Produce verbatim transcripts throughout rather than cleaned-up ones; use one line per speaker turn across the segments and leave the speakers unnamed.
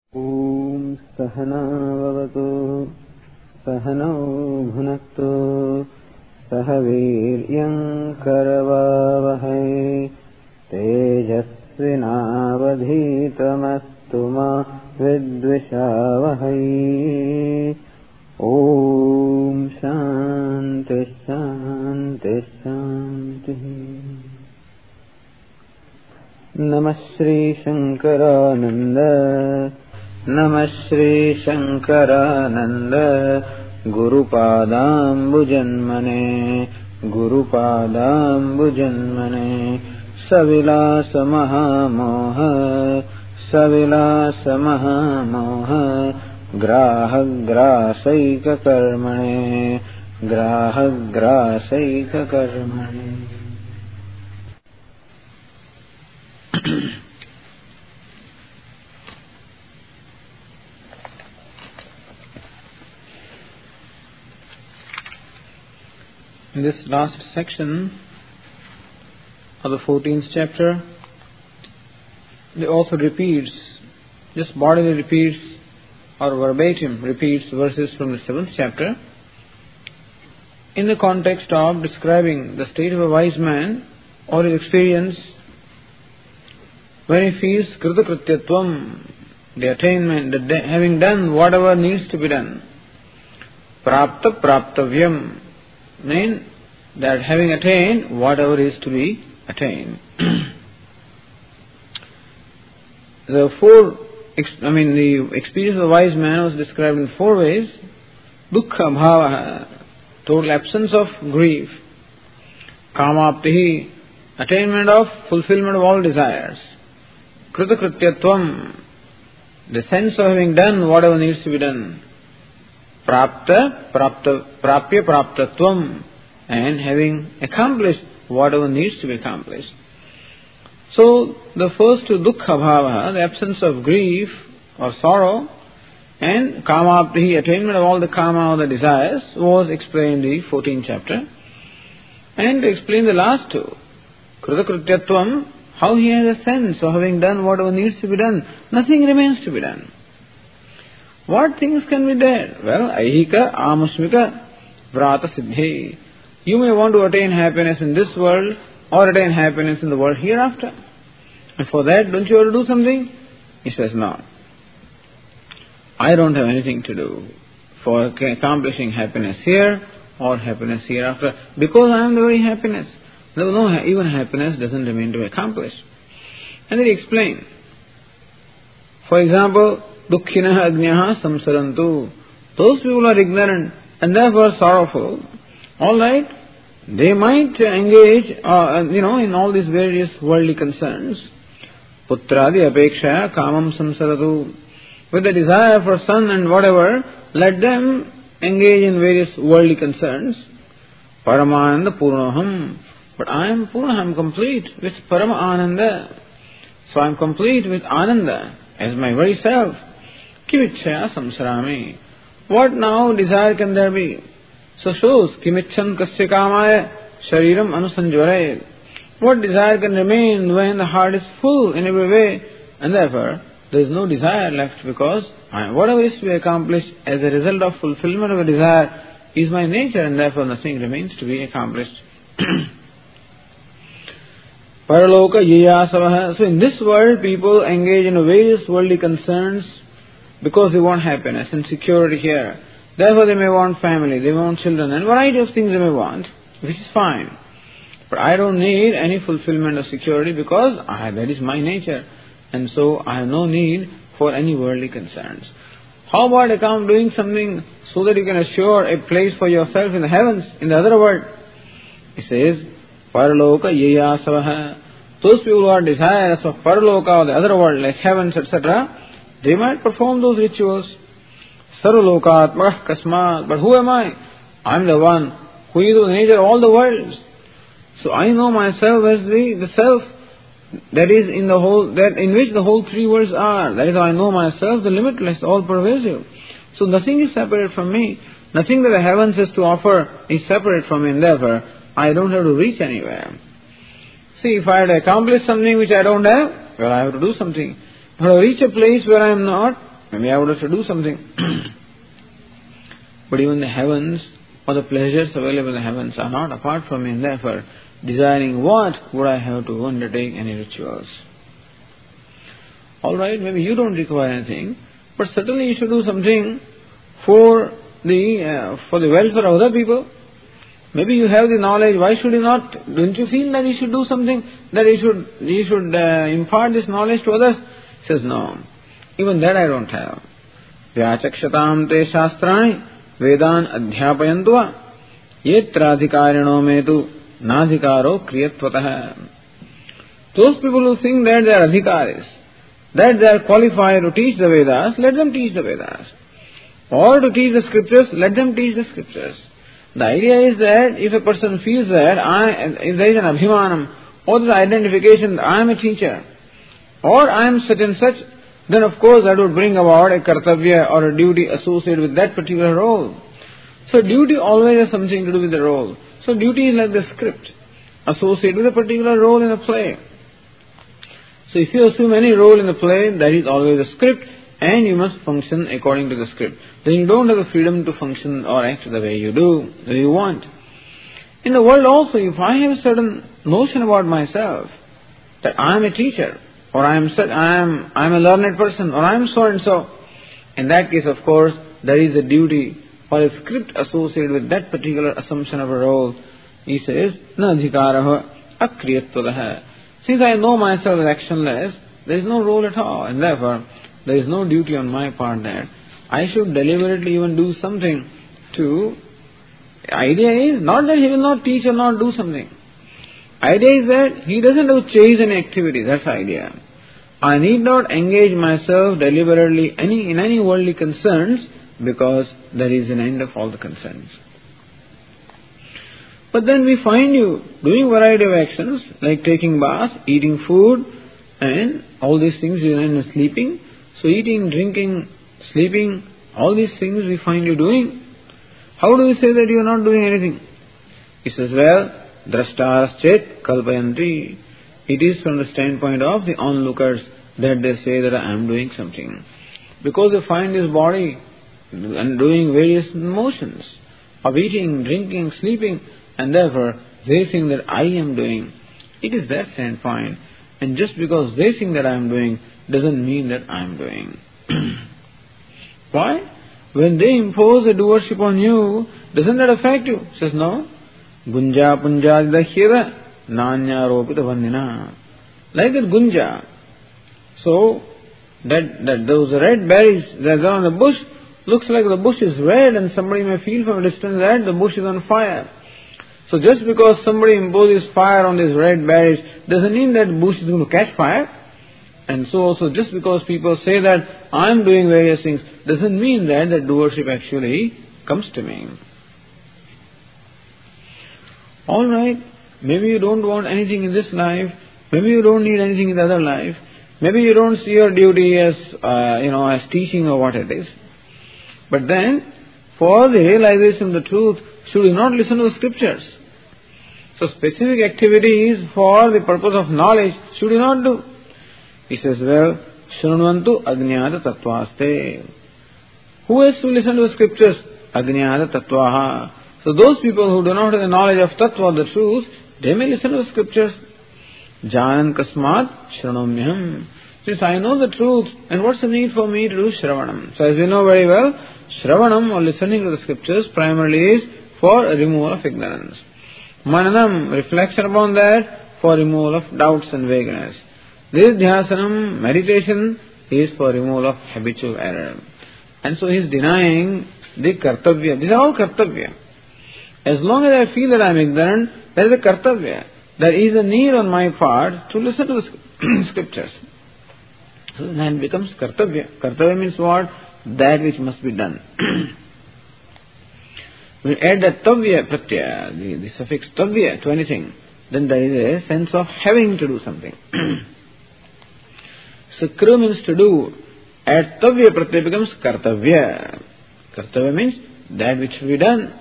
ॐ सहना भवतु सहनौ भुनक्तु सह वीर्यं करवावहै तेजस्विनावधीतमस्तु मा विद्विषावहै। ॐ शान्ति शान्ति शान्तिः। नमः श्री शंकरानंद नमः Shri Shankaranand गुरुपादाम्बुजन्मने गुरुपादाम्बुजन्मने सविलास महामोह सविलास महामोह ग्राहग्रासैककर्मणे ग्राहग्रासैककर्मणे।
In this last section of the fourteenth chapter, the author repeats, just bodily repeats or verbatim repeats verses from the seventh chapter in the context of describing the state of a wise man or his experience when he feels kritakrityatvam, the attainment, the de- having done whatever needs to be done. Prapta praptavyam, mean that having attained whatever is to be attained. The four, I mean the experience of the wise man was described in four ways. Dukkha bhava, total absence of grief. Kamaptihi, attainment of fulfillment of all desires. Kritakrityatvam, the sense of having done whatever needs to be done. Prapta, prapta, prapya praptatvam, and having accomplished whatever needs to be accomplished. So, the first two, dukkha bhava, the absence of grief or sorrow, and kamaptihi, attainment of all the kama or the desires, was explained in the fourteenth chapter. And to explain the last two, kritakrityatvam, how he has a sense of having done whatever needs to be done, nothing remains to be done. What things can be done? Well, aihika, amusmika, vrata siddhi. You may want to attain happiness in this world or attain happiness in the world hereafter. And for that, don't you have to do something? He says, no. I don't have anything to do for accomplishing happiness here or happiness hereafter, because I am the very happiness. No, no, even happiness doesn't remain to be accomplished. And then he explained. For example, Dukkhinaha agnyaha samsarantu. Those people are ignorant and therefore sorrowful. All right, they might engage, uh, you know, in all these various worldly concerns. Putradi apekshaya kamam samsaratu. With the desire for son and whatever, let them engage in various worldly concerns. Paramananda purnoham. But I am purna, I am complete with parama ananda. So I am complete with ananda as my very self. Kimichaya samsarami. What now desire can there be? So shows, kimichan kasya kamaya shariram anusanjvarayet. What desire can remain when the heart is full in every way, and therefore there is no desire left, because I, whatever is to be accomplished as a result of fulfillment of a desire is my nature, and therefore nothing remains to be accomplished. Paraloka yiyasavaha. So in this world people engage in various worldly concerns because they want happiness and security here. Therefore they may want family, they want children, and a variety of things they may want, which is fine. But I don't need any fulfillment of security, because I, that is my nature. And so I have no need for any worldly concerns. How about account doing something so that you can assure a place for yourself in the heavens, in the other world? He says, Paraloka yeyasavaha. Those people who are desirous of Paraloka or the other world, like heavens, et cetera, they might perform those rituals. Sarvalokaatmakah kasmat. But who am I? I am the one who is the nature of all the worlds. So I know myself as the, the self that is in the whole, that in which the whole three worlds are. That is how I know myself, the limitless, all pervasive. So nothing is separate from me. Nothing that the heavens has to offer is separate from me, and therefore I don't have to reach anywhere. See, if I had accomplished something which I don't have, well, I have to do something. If I reach a place where I am not, maybe I would have to do something. But even the heavens or the pleasures available in the heavens are not apart from me, and therefore, desiring what would I have to undertake any rituals? Alright, maybe you don't require anything, but certainly you should do something for the uh, for the welfare of other people. Maybe you have the knowledge, why should you not? Don't you feel that you should do something, that you should you should uh, impart this knowledge to others? He says, no, even that I don't have. Vyachakshatam te shastrani vedan adhyapayantua yetradhikarino metu nadhikaro kriyatvatah. Those people who think that they are adhikaris, that they are qualified to teach the Vedas, let them teach the Vedas. Or to teach the scriptures, let them teach the scriptures. The idea is that if a person feels that I, if there is an abhimanam or this identification that I am a teacher or I am such and such, then of course that would bring about a kartavya or a duty associated with that particular role. So duty always has something to do with the role. So duty is like the script associated with a particular role in a play. So if you assume any role in the play, that is always a script, and you must function according to the script. Then you don't have the freedom to function or act the way you do, the way you want. In the world also, if I have a certain notion about myself, that I am a teacher, or I am such, I am I am a learned person, or I am so and so, in that case, of course, there is a duty or a script associated with that particular assumption of a role. He says, na adhikaraha akriyatvadah. Since I know myself as actionless, there is no role at all, and therefore there is no duty on my part that I should deliberately even do something to... The idea is not that he will not teach or not do something. Idea is that he doesn't have to chase any activity, that's the idea. I need not engage myself deliberately any in any worldly concerns because there is an end of all the concerns. But then we find you doing variety of actions like taking bath, eating food, and all these things, and sleeping. So eating, drinking, sleeping, all these things we find you doing. How do we say that you are not doing anything? He says, well, drashtaras-chet kalpayanti. It is from the standpoint of the onlookers that they say that I am doing something. Because they find this body and doing various motions of eating, drinking, sleeping, and therefore they think that I am doing. It is their standpoint. And just because they think that I am doing doesn't mean that I am doing. Why? When they impose a doership on you, doesn't that affect you? He says, no. Gunja punjadidahira nanya ropita vandina. Like that gunja. So, that, that those red berries that are on the bush, looks like the bush is red and somebody may feel from a distance that the bush is on fire. So just because somebody imposes fire on these red berries doesn't mean that the bush is going to catch fire. And so also just because people say that I am doing various things doesn't mean that the doership actually comes to me. Alright, maybe you don't want anything in this life, maybe you don't need anything in the other life, maybe you don't see your duty as, uh, you know, as teaching or what it is. But then, for the realization of the truth, should you not listen to the scriptures? So specific activities for the purpose of knowledge should you not do? He says, well, Shrunvantu Agnyata Tattvaste. Who has to listen to the scriptures? Agnyata Tattvaha. So those people who do not have the knowledge of Tattva, the truth, they may listen to the scriptures. Janan Kasmat Shranomyam. Since I know the truth, and what's the need for me to do Shravanam? So as we know very well, Shravanam or listening to the scriptures primarily is for removal of ignorance. Mananam, reflection upon that, for removal of doubts and vagueness. This dhyasanam, meditation, is for removal of habitual error. And so he is denying the kartavya. These are all kartavya. As long as I feel that I am ignorant, there is a kartavya. There is a need on my part to listen to the scriptures. So then it becomes kartavya. Kartavya means what? That which must be done. When you add that tavya, pratyaya, the, the suffix tavya to anything, then there is a sense of having to do something. So kru means to do. Add tavya, pratyaya becomes kartavya. Kartavya means that which should be done.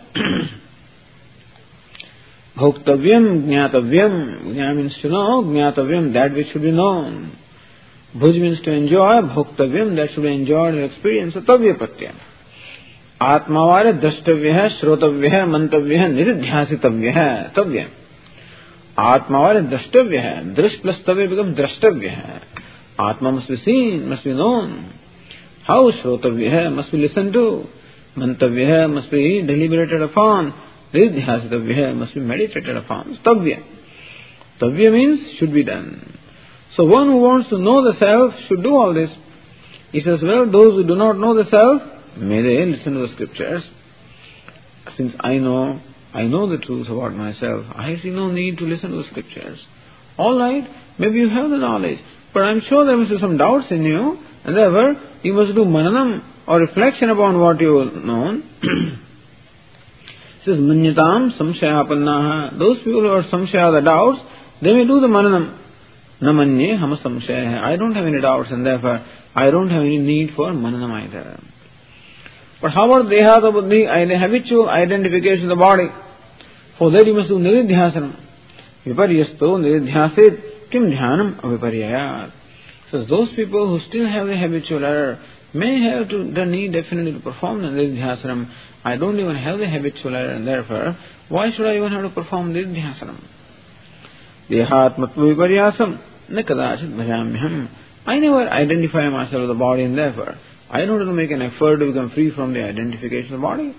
Bhoktavyam, jnatavyam. Jnana means to know, jnatavyam, that which should be known. Bhuj means to enjoy, bhoktavyam, that should be enjoyed or experienced, so tavya pratyam. Atmavare drashtavya, shrotavya, mantavya, niridhyasitavya, tavya. Atmavare drashtavya, drish plus tavya becomes drashtavya. Atma must be seen, must be known. How shrotavya must be listened to. Mantavya must be deliberated upon. Niridhyasitavya must be meditated upon. Tavya. Tavya means should be done. So one who wants to know the self should do all this. He says, well, those who do not know the self, may they listen to the scriptures. Since I know, I know the truth about myself, I see no need to listen to the scriptures. All right, maybe you have the knowledge, but I'm sure there must be some doubts in you, and therefore you must do mananam or reflection upon what you have known. It says, manyatam samshayapannaha. Those people who are samshaya, the doubts, they may do the mananam. Namanye hama samshaya. I don't have any doubts, and therefore I don't have any need for mananam either. But how about dehata buddhi, the habitual identification of the body? For that you must do niridhyasanam. Viparyasto niridhyasit kim dhyanam aviparyayat. So those people who still have the habitual error may have to, the need definitely to perform the niridhyasanam. I don't even have the habitual error, and therefore why should I even have to perform niridhyasanam? Dehatmatva viparyasam na kadachit bhajamyam. I never identify myself with the body, and therefore I don't have to make an effort to become free from the identification of the body.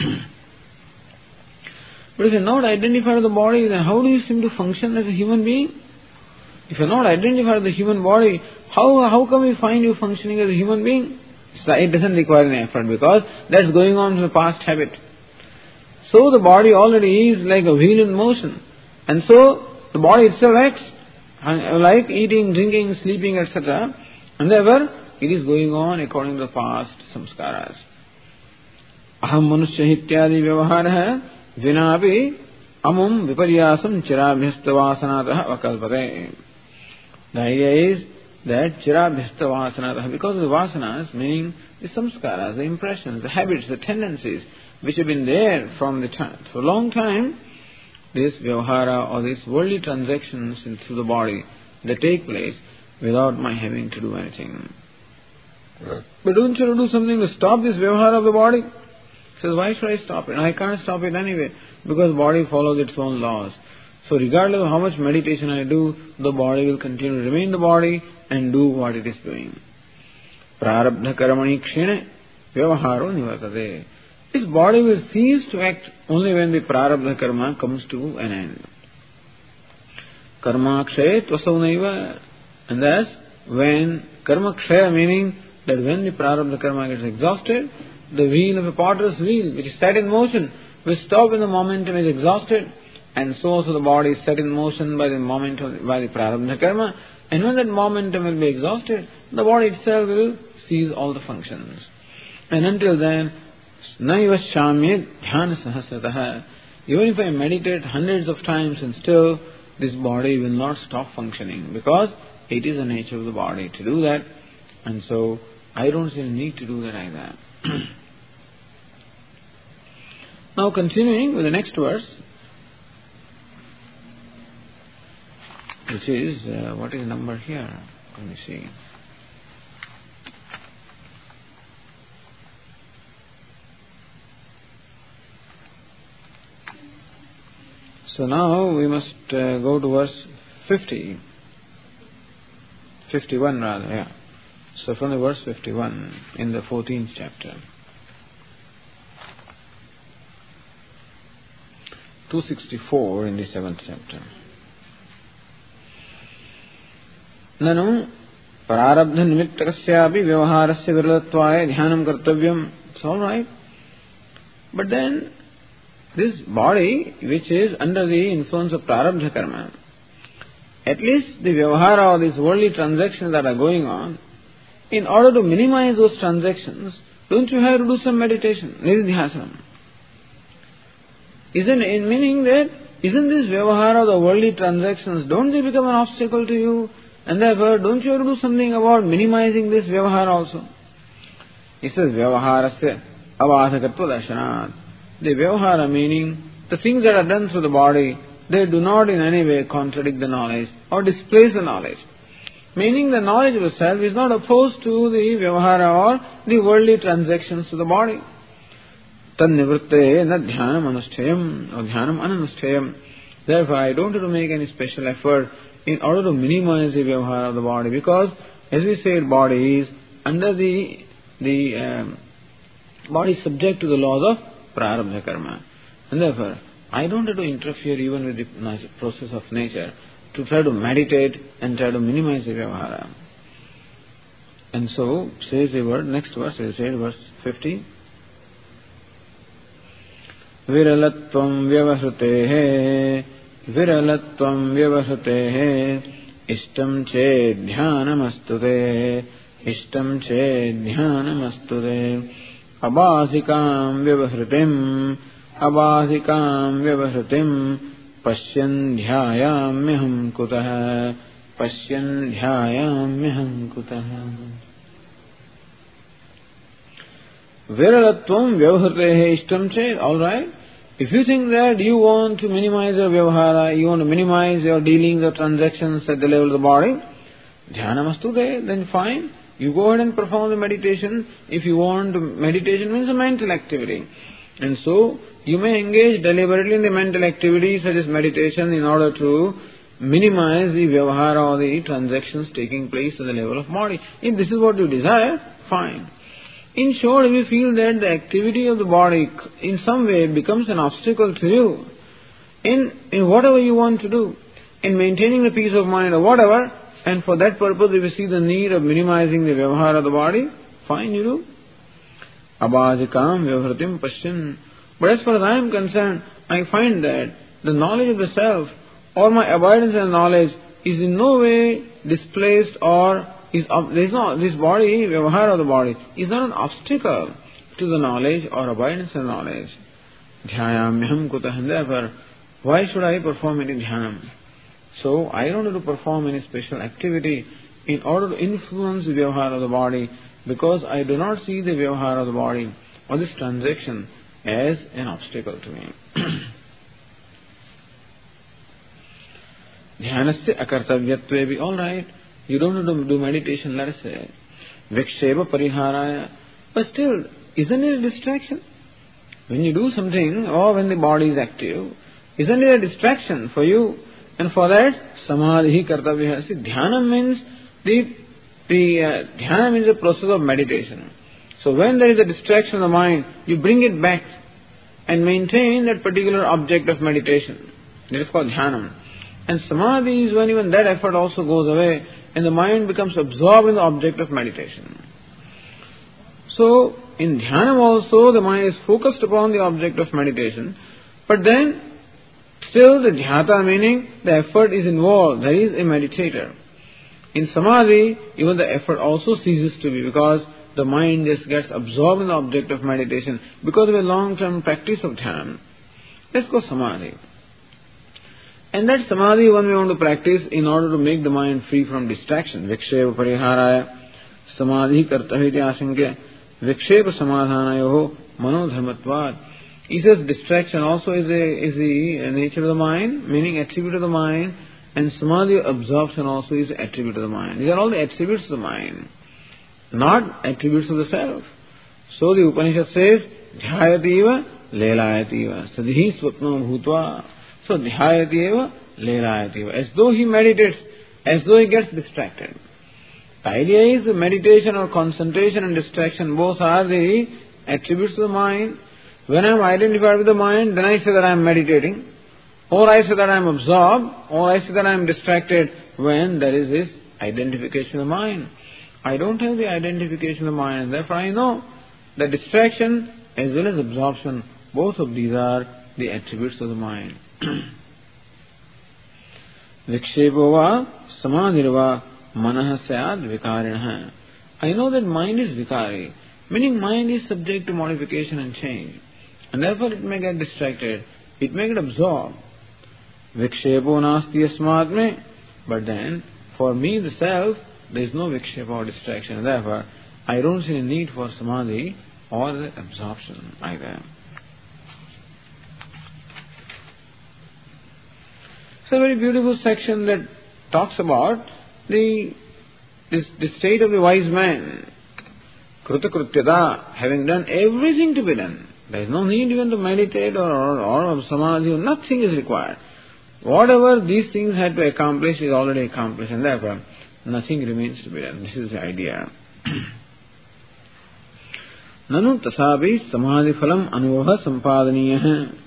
But if you're not identified with the body, then how do you seem to function as a human being? If you're not identified with the human body, how how come we find you functioning as a human being? So it doesn't require any effort, because that's going on from the past habit. So the body already is like a wheel in motion. And so the body itself acts like eating, drinking, sleeping, et cetera. And therefore it is going on according to the past samskaras. Aham manushya hityadi vyavahara vinapi amum viparyasam chirabhyasta vasanatah vakalpate. The idea is that chirabhyasta vasanatah, because of the vasanas, meaning the samskaras, the impressions, the habits, the tendencies, which have been there from the time, for a long time, this vyavahara or these worldly transactions through the body, they take place without my having to do anything. But don't you do something to stop this vyavahara of the body? He says, why should I stop it? I can't stop it anyway, because the body follows its own laws. So regardless of how much meditation I do, the body will continue to remain the body and do what it is doing. Prarabdha karamani kshene vyavaharo nivartate. This body will cease to act only when the prarabdha karma comes to an end. Karma kshe tvasau naiva. And thus, when karma kshe, meaning that when the prarabdha karma gets exhausted, the wheel of a potter's wheel, which is set in motion, will stop when the momentum is exhausted. And so also the body is set in motion by the momentum, by the prarabdha karma. And when that momentum will be exhausted, the body itself will cease all the functions. And until then, naiva shamyed dhyana sahasrataha. Even if I meditate hundreds of times and still, this body will not stop functioning, because it is the nature of the body to do that. And so I don't see any need to do that either. Now continuing with the next verse, which is, uh, what is the number here? Let me see. So now we must uh, go to verse fifty. fifty-one rather, yeah. So from the verse fifty-one in the fourteenth chapter. two sixty-four in the seventh chapter. Nanu prarabdha nimittakasyapi vyavaharasya viralattvaya dhyanam kartavyam. It's all right. But then this body, which is under the influence of prarabdha karma, at least the vyavahara or these worldly transactions that are going on, in order to minimize those transactions, don't you have to do some meditation, niridhyasanam? Isn't it meaning that, isn't this vyavahara, the worldly transactions, don't they become an obstacle to you? And therefore, don't you have to do something about minimizing this vyavahara also? He says, vyavaharasya avadhakatva darshanat. The vyavahara, meaning the things that are done through the body, they do not in any way contradict the knowledge or displace the knowledge. Meaning the knowledge of the self is not opposed to the vyavahara or the worldly transactions to the body. Tad nivritte na dhyanam anusthayam or dhyanam ananusthayam. Therefore, I don't have to make any special effort in order to minimize the vyavahara of the body, because, as we said, body is under the the um, body is subject to the laws of prarabdha karma, and therefore I don't have to interfere even with the process of nature to try to meditate and try to minimize the vyavahara. And so says the word, next verse, we said verse fifty. Viralatvam vyavahrutehe Viralatvam vyavahrutehe Ishtam che dhyanamastute Ishtam che dhyanamastute Abhāsikāṃ vyavahrutim Abhāsikāṃ vyavahrutim Pashyan dhyāyāmyaham kutah Pashyan dhyāyāmyaham kutah. Viralatvam vyavahrutehe ishtam che. All right. If you think that you want to minimize your vyavahara, you want to minimize your dealings or transactions at the level of the body, dhyanamastute, then fine. You go ahead and perform the meditation. If you want to, meditation means a mental activity. And so, you may engage deliberately in the mental activity such as meditation in order to minimize the vyavahara or the transactions taking place at the level of body. If this is what you desire, fine. In short, if you feel that the activity of the body in some way becomes an obstacle to you, in, in whatever you want to do, in maintaining the peace of mind or whatever, and for that purpose if you see the need of minimizing the vyavahara of the body, fine, you do. Abhāsikāṃ vyavahrutim pashyan. But as far as I am concerned, I find that the knowledge of the self or my abidance in knowledge is in no way displaced or is there is no, this body, vyavahara of the body, is not an obstacle to the knowledge or abidance in knowledge. Dhyāyāmyaham kutah. Therefore, why should I perform any dhyanam? So, I don't have to perform any special activity in order to influence the vyavahara of the body, because I do not see the vyavahara of the body or this transaction as an obstacle to me. Dhyanasya akartavyatve. All right, you don't have to do meditation, let us say. Viksheva pariharaya. But still, isn't it a distraction? When you do something, or when the body is active, isn't it a distraction for you? And for that, samadhi kartavya. See, dhyana means the, the uh, dhyana means the process of meditation. So when there is a distraction of the mind, you bring it back and maintain that particular object of meditation. That is called dhyanam. And samadhi is when even that effort also goes away and the mind becomes absorbed in the object of meditation. So, in dhyanam also the mind is focused upon the object of meditation, but then still the dhyata, meaning the effort is involved, there is a meditator. In samadhi, even the effort also ceases to be, because the mind just gets absorbed in the object of meditation because of a long-term practice of dhyanam. Let's go samadhi. And that samadhi one we want to practice in order to make the mind free from distraction. Viksheva pariharaya samadhi kartaviti asankya viksheva samadhanayoho manodharmatvad. He says distraction also is a is the nature of the mind, meaning attribute of the mind, and samadhi absorption also is attribute of the mind. These are all the attributes of the mind, not attributes of the self. So the Upanishad says, dhyayativa lelayativa sadhi swapno bhutva. So dhyayativa lelayativa. As though he meditates, as though he gets distracted. The idea is the meditation or concentration and distraction, both are the attributes of the mind. When I am identified with the mind, then I say that I am meditating, or I say that I am absorbed, or I say that I am distracted, when there is this identification of the mind. I don't have the identification of the mind, and therefore I know that distraction as well as absorption, both of these are the attributes of the mind. Vikshepo va samadhirva manah syad vikarinaha. I know that mind is vikari, meaning mind is subject to modification and change. And therefore it may get distracted, it may get absorbed. Vikshepo nasti asmad me. But then, for me the self, there is no vikshepa or distraction. And therefore, I don't see a need for samadhi or the absorption either. It's a very beautiful section that talks about the this, this state of the wise man, Kruta Krutyata, having done everything to be done. There is no need even to meditate or, or, or samadhi, nothing is required. Whatever these things had to accomplish is already accomplished, and therefore nothing remains to be done. This is the idea. Nanu tasabi samadhi phalam anubhava sampadaniya.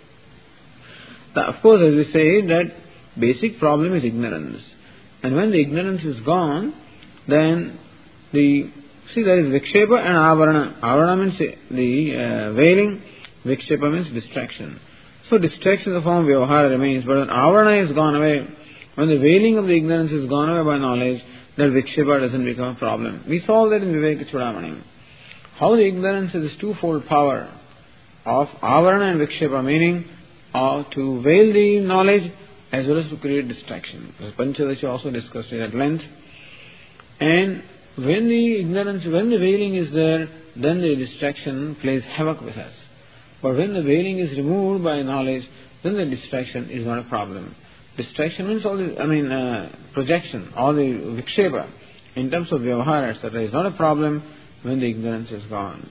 Of course, as we say, that basic problem is ignorance. And when the ignorance is gone, then the, see, there is vikshepa and avarana. Avarana means the uh, veiling, vikshepa means distraction. So distraction in the form of vyavahara remains, but when avarana is gone away, when the veiling of the ignorance is gone away by knowledge, that vikshepa doesn't become a problem. We saw that in Viveka Chudamani. How the ignorance is this twofold power of avarana and vikshepa, meaning uh, to veil the knowledge as well as to create distraction. Panchadasha also discussed it at length. And when the ignorance, when the veiling is there, then the distraction plays havoc with us. But when the veiling is removed by knowledge, then the distraction is not a problem. Distraction means all the, I mean, uh, projection, all the vikshepa, in terms of vyavahara, et cetera, is not a problem when the ignorance is gone.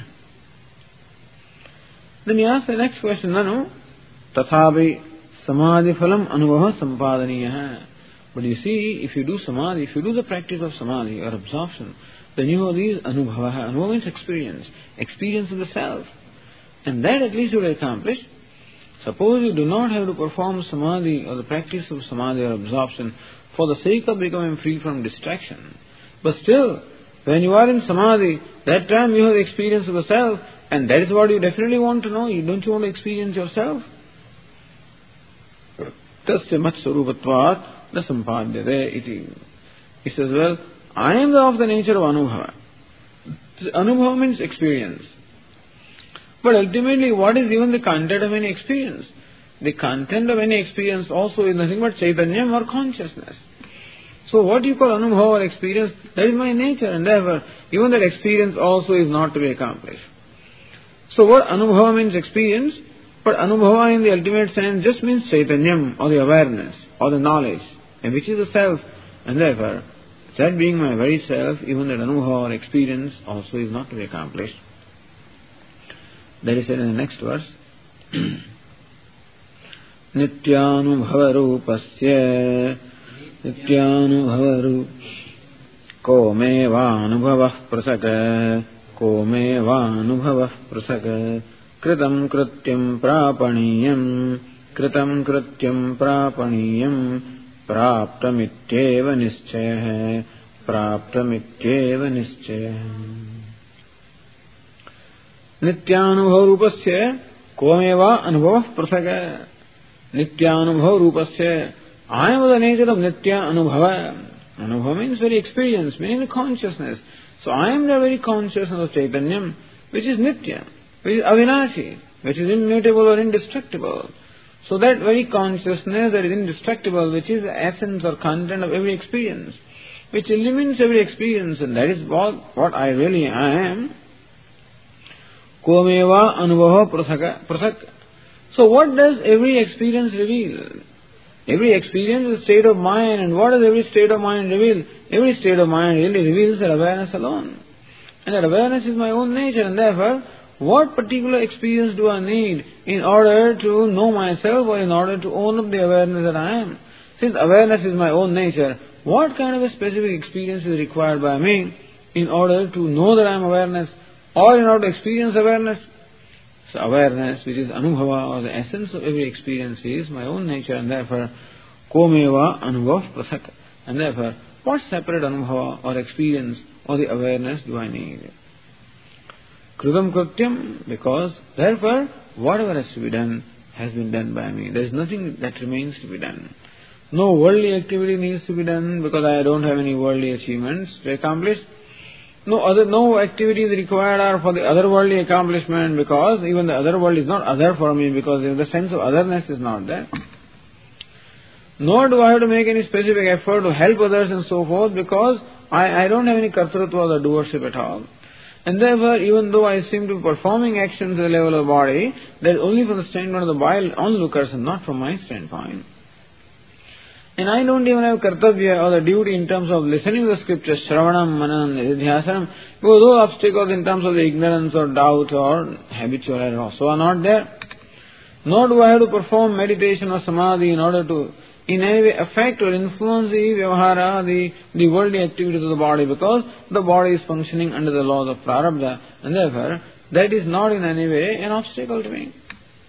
Then he asks the next question, Nanu, tathabi samadhi phalam anubhava sampadaniya. But you see, if you do samadhi, if you do the practice of samadhi or absorption, then you have these anubhava. Anubhava means experience, experience of the self. And that at least you will accomplish. Suppose you do not have to perform samadhi or the practice of samadhi or absorption for the sake of becoming free from distraction. But still, when you are in samadhi, that time you have the experience of the self, and that is what you definitely want to know. You don't you want to experience yourself? Tasya mat sarupatvat na sampadhyate iti. He says, well, I am of the nature of anubhava. Anubhava means experience. But ultimately, what is even the content of any experience? The content of any experience also is nothing but chaitanyam or consciousness. So what you call anubhava or experience, that is my nature, and therefore even that experience also is not to be accomplished. So what anubhava means experience, but anubhava in the ultimate sense just means chaitanyam or the awareness or the knowledge, and which is the self, and therefore that being my very self, even that anubhava or experience also is not to be accomplished. That is said in the next verse. Nityanubhava rupasya Nityanubhava rup Komeva anubhavah prasaka Komeva anubhavah prasaka Kritam krityam prapaniyam Kritam krityam prapaniyam Praptamityeva nischayah Praptamityeva nischayah. Nityanubhava rupasya komeva anubhava prasaka. Nityanubhava rupasya. I am of the nature of nitya anubhava. Anubhava means very experience, meaning the consciousness. So I am the very consciousness of chaitanyam, which is nitya, which is avinashi, which is immutable or indestructible. So that very consciousness that is indestructible, which is the essence or content of every experience, which illumines every experience, and that is what, what I really am. Komeva anubhava prasaka, prasaka. So what does every experience reveal? Every experience is a state of mind, and what does every state of mind reveal? Every state of mind really reveals that awareness alone. And that awareness is my own nature, and therefore, what particular experience do I need in order to know myself or in order to own up the awareness that I am? Since awareness is my own nature, what kind of a specific experience is required by me in order to know that I am awareness or in order to experience awareness? So awareness, which is anubhava, or the essence of every experience, is my own nature, and therefore, komeva anubhav prasaka. And therefore, what separate anubhava or experience or the awareness do I need? Kritam krityam, because therefore, whatever has to be done has been done by me. There is nothing that remains to be done. No worldly activity needs to be done because I don't have any worldly achievements to accomplish. No other, no activities required are for the otherworldly accomplishment, because even the other world is not other for me, because the sense of otherness is not there. Nor do I have to make any specific effort to help others and so forth, because I, I don't have any kartrutva or doership at all. And therefore, even though I seem to be performing actions at the level of the body, that is only from the standpoint of the onlookers and not from my standpoint. And I don't even have kartavya or the duty in terms of listening to the scriptures, shravanam, mananam, nididhyasanam, because those obstacles in terms of the ignorance or doubt or habitual error also are not there. Nor do I have to perform meditation or samadhi in order to in any way affect or influence the vyavahara, the, the worldly activities of the body, because the body is functioning under the laws of prarabdha, and therefore that is not in any way an obstacle to me.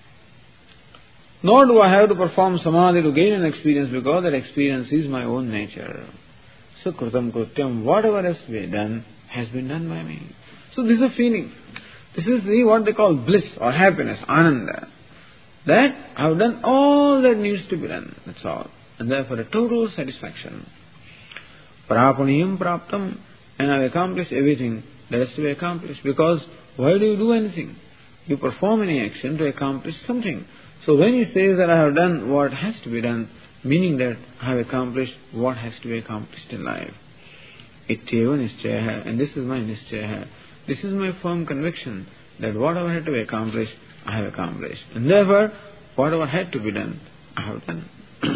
Nor do I have to perform samadhi to gain an experience, because that experience is my own nature. So krutam krutyam, whatever has been done, has been done by me. So this is a feeling. This is the what they call bliss or happiness, ananda. That I have done all that needs to be done. That's all. And therefore a total satisfaction. Prapaniyam praptam, and I have accomplished everything that has to be accomplished. Because why do you do anything? You perform any action to accomplish something. So when he says that I have done what has to be done, meaning that I have accomplished what has to be accomplished in life. Ityeva nischaya, and this is my nischaya. This is my firm conviction that whatever had to be accomplished, I have accomplished. And therefore, whatever had to be done, I have done.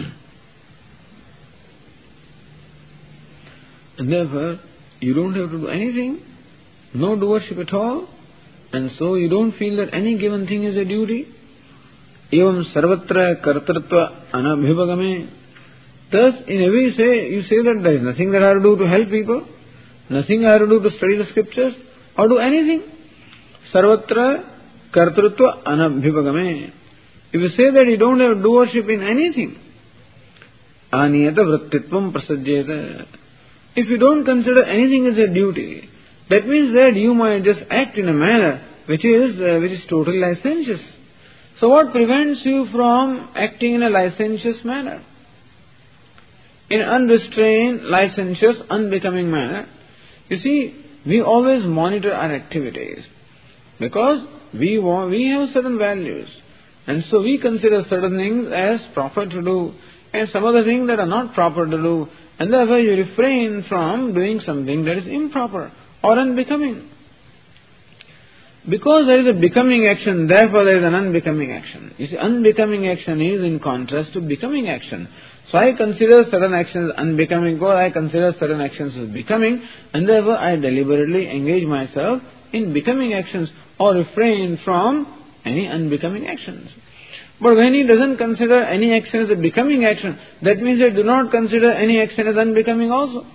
And therefore, you don't have to do anything, no doership at all, and so you don't feel that any given thing is a duty. Evam sarvatra kartartva anabhivagame. Thus, in a way, you say, you say that there is nothing that I have to do to help people, nothing I have to do to study the scriptures, or do anything. Sarvatra kartartva anabhivagame. If you say that you don't have doership in anything, aniyata vrittitvam prasajyeta. If you don't consider anything as a duty, that means that you might just act in a manner which is uh, which is totally licentious. So what prevents you from acting in a licentious manner? In an unrestrained, licentious, unbecoming manner. You see, we always monitor our activities because we want, we have certain values, and so we consider certain things as proper to do and some other things that are not proper to do, and therefore you refrain from doing something that is improper or unbecoming. Because there is a becoming action, therefore there is an unbecoming action. You see, unbecoming action is in contrast to becoming action. So I consider certain actions unbecoming, or I consider certain actions as becoming, and therefore I deliberately engage myself in becoming actions or refrain from any unbecoming actions. But when he doesn't consider any action as a becoming action, that means I do not consider any action as unbecoming also.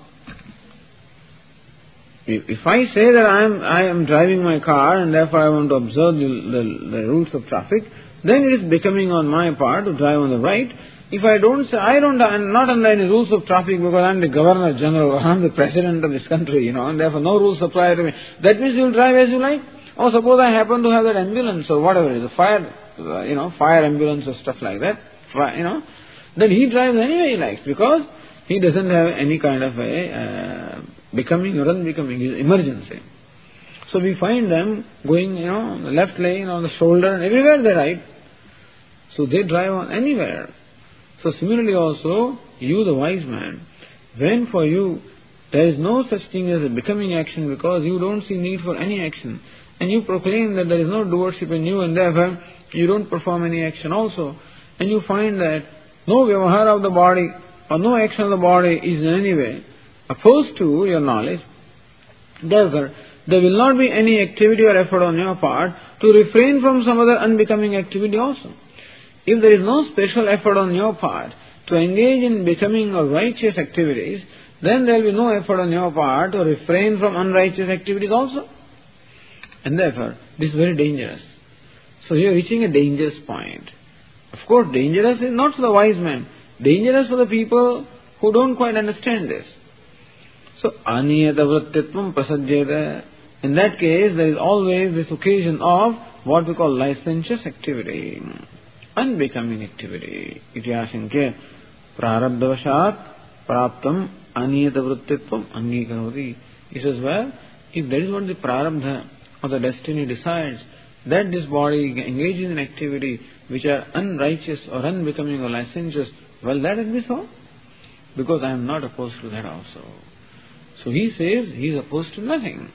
If I say that I am I am driving my car and therefore I want to observe the, the, the rules of traffic, then it is becoming on my part to drive on the right. If I don't say, I don't, I'm not under any rules of traffic because I'm the Governor General or I'm the President of this country, you know, and therefore no rules apply to me. That means you'll drive as you like. Or suppose I happen to have that ambulance or whatever it is, a fire, uh, you know, fire ambulance or stuff like that, you know, then he drives any way he likes because he doesn't have any kind of a uh, becoming or unbecoming, his emergency. So we find them going, you know, on the left lane, on the shoulder, and everywhere they ride. So they drive on anywhere. So similarly also, you the wise man, when for you there is no such thing as a becoming action because you don't see need for any action, and you proclaim that there is no doership in you and therefore you don't perform any action also, and you find that no vyavahara of the body or no action of the body is in any way opposed to your knowledge, therefore there will not be any activity or effort on your part to refrain from some other unbecoming activity also. If there is no special effort on your part to engage in becoming or righteous activities, then there will be no effort on your part to refrain from unrighteous activities also. And therefore, this is very dangerous. So you are reaching a dangerous point. Of course, dangerous is not for the wise man. Dangerous for the people who don't quite understand this. So, aniyata vrittitvam prasajyeta. In that case, there is always this occasion of what we call licentious activity, unbecoming activity. Ityasankya prarabdhavashat praptam aniyata vrittitvam angikaroti. He says, well, if that is what the prarabdha or the destiny decides, that this body engages in activity which are unrighteous or unbecoming or licentious, well, that will be so. Because I am not opposed to that also. So he says he is opposed to nothing.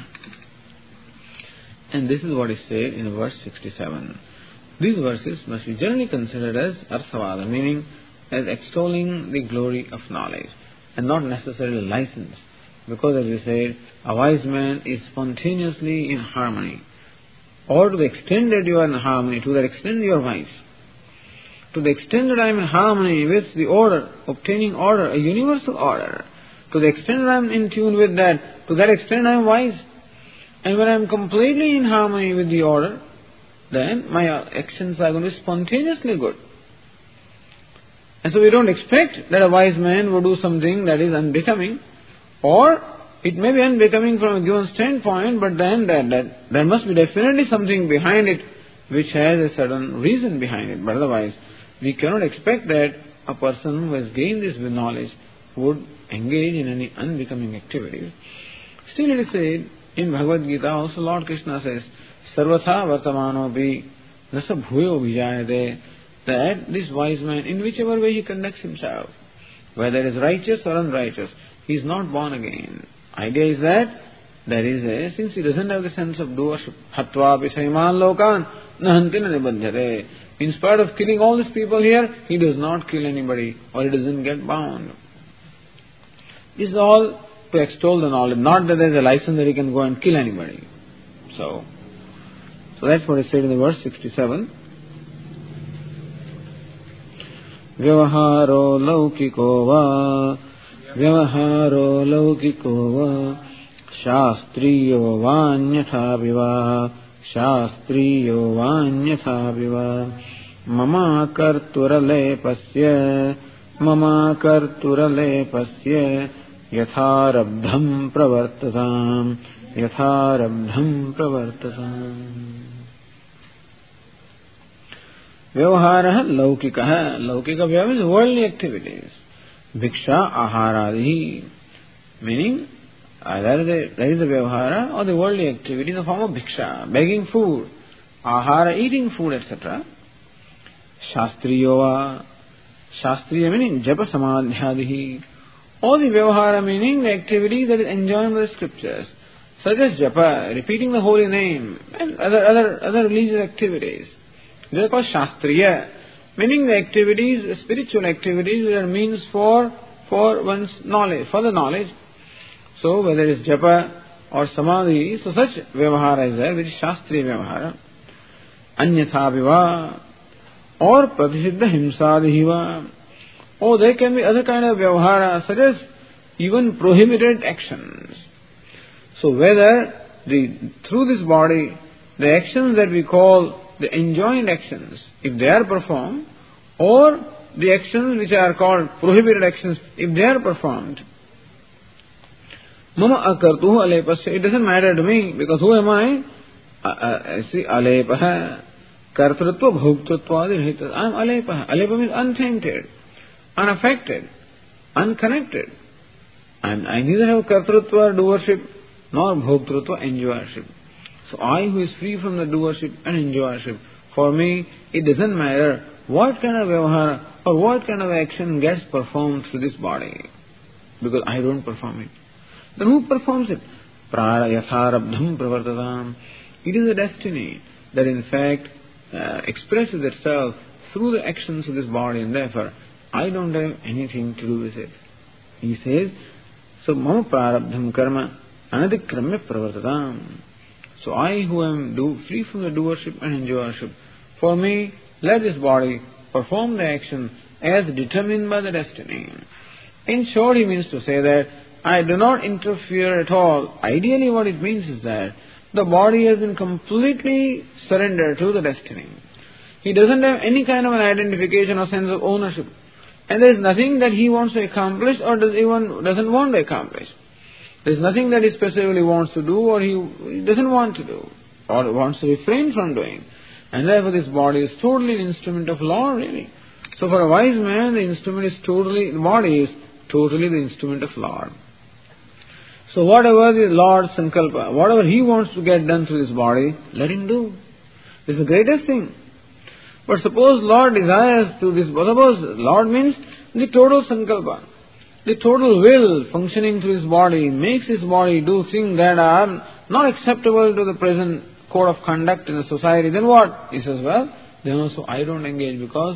And this is what is said in verse sixty-seven. These verses must be generally considered as arsavada, meaning as extolling the glory of knowledge and not necessarily license. Because as we said, a wise man is spontaneously in harmony. Or to the extent that you are in harmony, to that extent you are wise. To the extent that I am in harmony with the order, obtaining order, a universal order, to the extent that I am in tune with that, to that extent I am wise. And when I am completely in harmony with the order, then my actions are going to be spontaneously good. And so we don't expect that a wise man will do something that is unbecoming, or it may be unbecoming from a given standpoint, but then that, that there must be definitely something behind it which has a certain reason behind it. But otherwise, we cannot expect that a person who has gained this knowledge would engage in any unbecoming activities. Still it is said in Bhagavad Gita also Lord Krishna says, Sarvatha vartamano bhi nasa bhuyo vijayate, that this wise man, in whichever way he conducts himself, whether it is righteous or unrighteous, he is not born again. Idea is that there is a, since he doesn't have the sense of doership, hatva pisaiman lokan nahanti na nibadhyate. In spite of killing all these people here, he does not kill anybody, or he doesn't get bound. This is all to extol the knowledge, not that there is a license that he can go and kill anybody. So, so that's what is said in the verse sixty-seven. Vyavaharo laukiko va Vyavaharo laukiko va Shastriyo vanyatha viva Shastriyo vanyatha viva Mama karturale pasya Mama karturale pasya Yatharabdham pravartatam Yatharabdham pravartatam. Vyavahara laukikaha. Laukika vyava means worldly activities. Bhiksha aharadi, meaning either there is a vyavahara or the worldly activity in the form of bhiksha, begging food, ahara, eating food, et cetera. Shastriyova, shastriya meaning japa samadhyadihi, or the vyavahara meaning the activity that is enjoined by the scriptures, such as japa, repeating the holy name, and other other other religious activities. They are called shastriya, meaning the activities, the spiritual activities that are means for for one's knowledge, for the knowledge. So whether it is japa or samadhi, so such vyavahara is there, which is shastriya vyavahara. Anyatha viva, or pratisiddha himsadihiva, or there can be other kind of vyavahara, such as even prohibited actions. So whether the through this body, the actions that we call the enjoined actions, if they are performed, or the actions which are called prohibited actions, if they are performed, mama akartuhu alepasya, it doesn't matter to me, because who am I? I see, alepaha, kartrutva bhoktrutva adhirhita. I am alepaha. Alepa means untainted, unaffected, unconnected. And I neither have kartrutva, doership, nor bhoktrutva, enjoyership. So I who is free from the doership and enjoyership, for me it doesn't matter what kind of vyavahara or what kind of action gets performed through this body, because I don't perform it. Then who performs it? Prayasarabdham pravartatam. It is a destiny that in fact uh, expresses itself through the actions of this body, and therefore I don't have anything to do with it. He says, so mama prarabdham karma anadikramya pravartatam. So I who am do, free from the doership and enjoyership, for me, let this body perform the action as determined by the destiny. In short, he means to say that I do not interfere at all. Ideally what it means is that the body has been completely surrendered to the destiny. He doesn't have any kind of an identification or sense of ownership. And there is nothing that he wants to accomplish or does even doesn't want to accomplish. There is nothing that he specifically wants to do or he, he doesn't want to do or wants to refrain from doing. And therefore this body is totally an instrument of Lord, really. So for a wise man, the instrument is totally, the body is totally the instrument of Lord. So whatever the Lord's sankalpa, whatever he wants to get done through this body, let him do. This is the greatest thing. But suppose Lord desires to this, suppose Lord means the total sankalpa. The total will functioning through his body makes his body do things that are not acceptable to the present code of conduct in the society. Then what? He says, well, then also I don't engage, because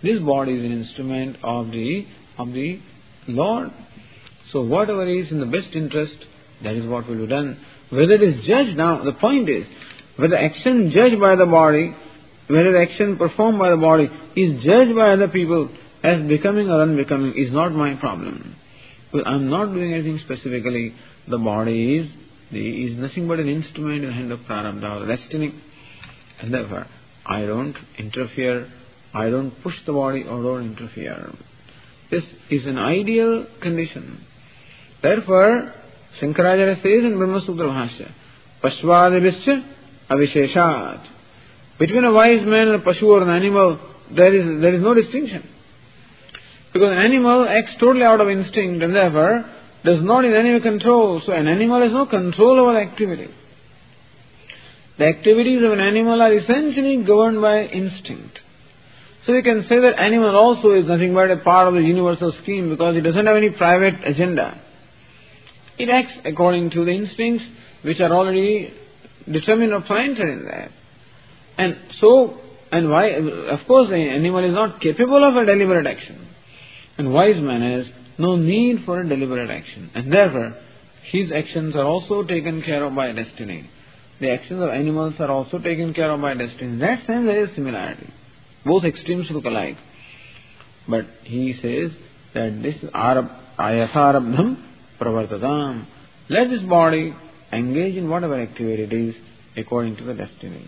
this body is an instrument of the of the Lord. So whatever is in the best interest, that is what will be done. Whether it is judged now, the point is, whether action judged by the body, whether action performed by the body is judged by other people as becoming or unbecoming is not my problem. Because I am not doing anything specifically. The body is the, is nothing but an instrument in the hand of Prarabdha or destiny. And therefore, I don't interfere, I don't push the body or don't interfere. This is an ideal condition. Therefore, Shankaracharya says in Brahma Sutra Bhashya, Pashvadibhisya avisheshat. Between a wise man and a pashu or an animal, there is there is no distinction. Because an animal acts totally out of instinct and therefore does not in any way control. So an animal has no control over the activity. The activities of an animal are essentially governed by instinct. So you can say that animal also is nothing but a part of the universal scheme because it doesn't have any private agenda. It acts according to the instincts which are already determined or planted in that. And so, and why, of course the animal is not capable of a deliberate action. And wise man has no need for a deliberate action. And therefore, his actions are also taken care of by destiny. The actions of animals are also taken care of by destiny. In that sense, there is similarity. Both extremes look alike. But he says that this is ayatharabdham pravartatam. Let this body engage in whatever activity it is according to the destiny.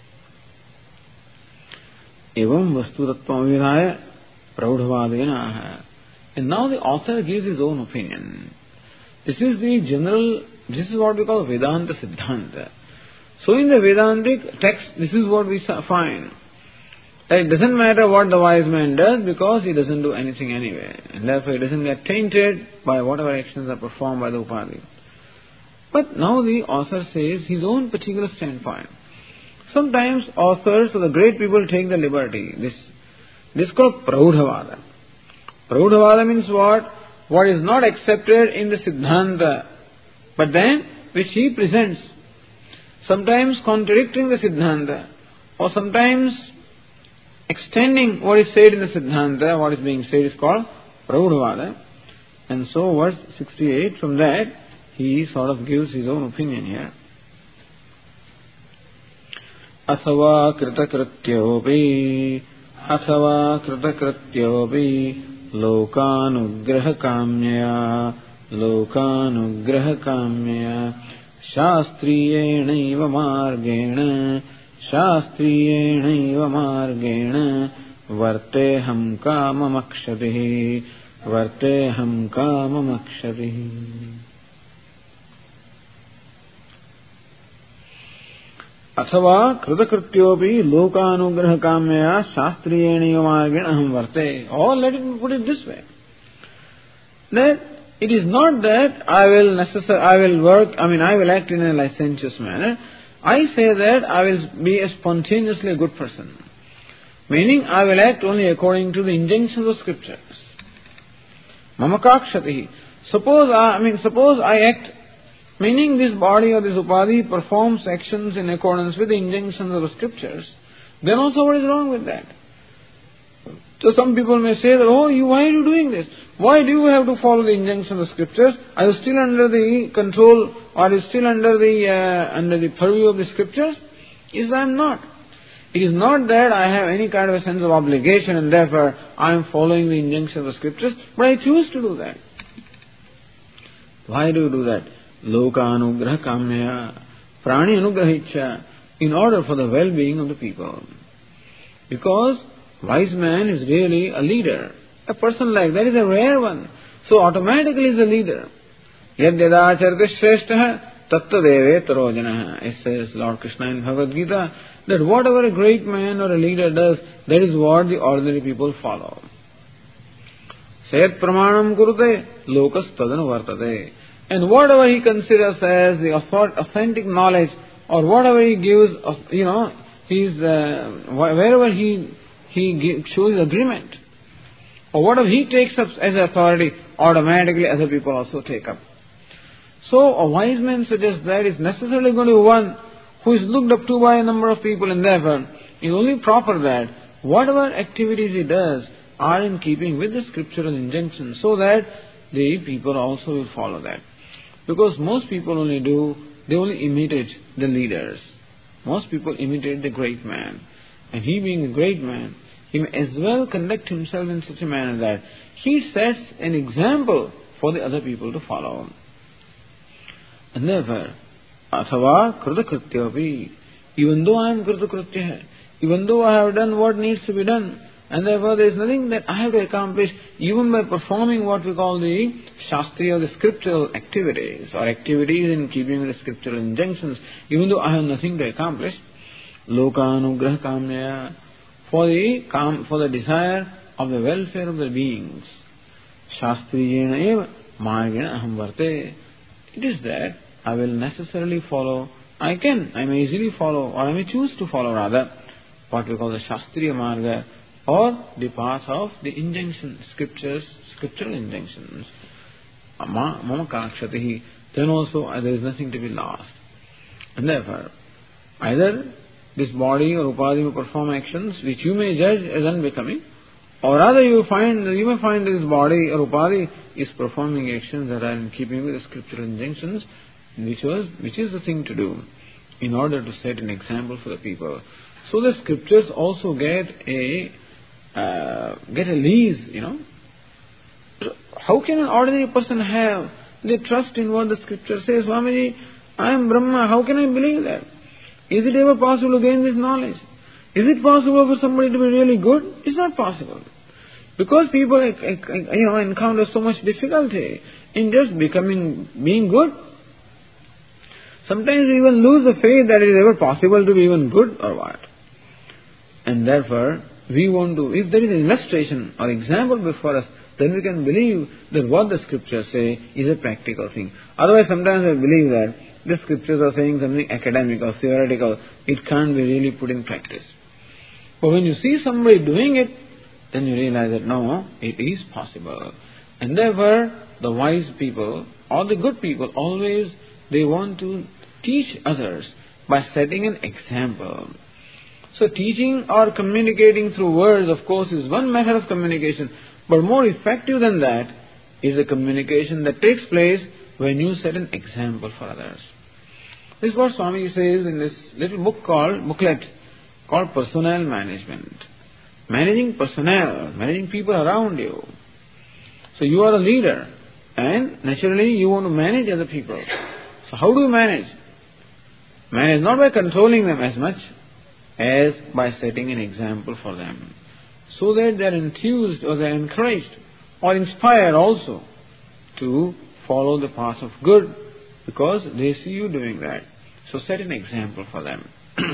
Evam vastutatvam vidhaya praudhavadena. And now the author gives his own opinion. This is the general, this is what we call Vedanta Siddhanta. So in the Vedantic text, this is what we find. That it doesn't matter what the wise man does because he doesn't do anything anyway. And therefore he doesn't get tainted by whatever actions are performed by the Upadhi. But now the author says his own particular standpoint. Sometimes authors or the great people take the liberty. This, this is called Praudhavada. Praudhavada means what? What is not accepted in the Siddhanta, but then which he presents. Sometimes contradicting the Siddhanta, or sometimes extending what is said in the Siddhanta. What is being said is called Praudhavada. And so verse sixty-eight, from that he sort of gives his own opinion here. Athava kritakrityopi Athava kritakrityopi Lokanugraha kamya Lokanugraha kamya Shastriyena margena Shastriyena margena Varteham kamamakshatihi Varteham kamamakshatihi. Athava kritakrityopi lokanugraha kamya shastriyena margena aham varte. Or let it put it this way. That it is not that I will necessar- I will work, I mean I will act in a licentious manner. I say that I will be a spontaneously a good person. Meaning I will act only according to the injunctions of scriptures. Mamakakshatihi. Suppose I, I mean suppose I act, meaning this body or this upadhi performs actions in accordance with the injunctions of the scriptures, then also what is wrong with that? So some people may say that, oh, you, why are you doing this? Why do you have to follow the injunctions of the scriptures? Are you still under the control, or are you still under the uh, under the purview of the scriptures? Yes, I am not. It is not that I have any kind of a sense of obligation and therefore I am following the injunctions of the scriptures, but I choose to do that. Why do you do that? Loka anugraha kamya, prani anugrahicha, in order for the well-being of the people. Because wise man is really a leader. A person like that is a rare one. So automatically is a leader. Yadyada charita shreshtaha tatta deve tarojanaha. It says Lord Krishna in Bhagavad Gita that whatever a great man or a leader does, that is what the ordinary people follow. Sayat pramanam kurute lokas tadanu vartate. And whatever he considers as the authentic knowledge, or whatever he gives, you know, he's uh, wherever he he shows agreement, or whatever he takes up as authority, automatically other people also take up. So a wise man suggests that is necessarily going to be one who is looked up to by a number of people, and therefore it is only proper that whatever activities he does are in keeping with the scriptural injunctions, so that the people also will follow that. Because most people only do, they only imitate the leaders. Most people imitate the great man. And he being a great man, he may as well conduct himself in such a manner that he sets an example for the other people to follow. And therefore, athava kritakrityapi, even though I am kritakritya, even though I have done what needs to be done, and therefore there is nothing that I have to accomplish even by performing what we call the shastriya, the scriptural activities, or activities in keeping with the scriptural injunctions, even though I have nothing to accomplish, lokanugraha kamya, for the kam, for the desire of the welfare of the beings, shastriyena eva margena aham varte, it is that I will necessarily follow, I can, I may easily follow, or I may choose to follow rather, what we call the shastriya marga, or the path of the injunctions, scriptures, scriptural injunctions. Mama kakshatihi, then also uh, there is nothing to be lost. And therefore, either this body or upadhi will perform actions which you may judge as unbecoming, or rather you find you may find this body or upadhi is performing actions that are in keeping with the scriptural injunctions, which was which is the thing to do in order to set an example for the people. So the scriptures also get a uh, get a lease, you know. How can an ordinary person have the trust in what the scripture says? Swamiji, I am Brahma, how can I believe that? Is it ever possible to gain this knowledge? Is it possible for somebody to be really good? It's not possible. Because people you know, encounter so much difficulty in just becoming, being good. Sometimes we even lose the faith that it is ever possible to be even good or what. And therefore, we want to, if there is an illustration or example before us, then we can believe that what the scriptures say is a practical thing. Otherwise, sometimes we believe that the scriptures are saying something academic or theoretical. It can't be really put in practice. But when you see somebody doing it, then you realize that no, it is possible. And therefore, the wise people or the good people always, they want to teach others by setting an example. So teaching or communicating through words, of course, is one method of communication. But more effective than that is the communication that takes place when you set an example for others. This is what Swami says in this little book called, booklet, called Personnel Management. Managing personnel, managing people around you. So you are a leader, and naturally you want to manage other people. So how do you manage? Manage not by controlling them as much as by setting an example for them, so that they are enthused or they are encouraged or inspired also to follow the path of good, because they see you doing that. So set an example for them.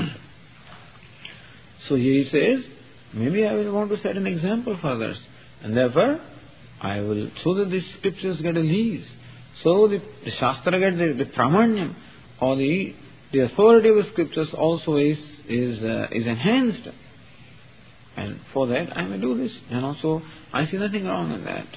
So here he says, maybe I will want to set an example for others, and therefore I will, so that the scriptures get a lease, so the, the Shastra gets the, the pramanyam, or the the authority of the scriptures also is is uh, is enhanced. And for that I may do this, and also I see nothing wrong in that.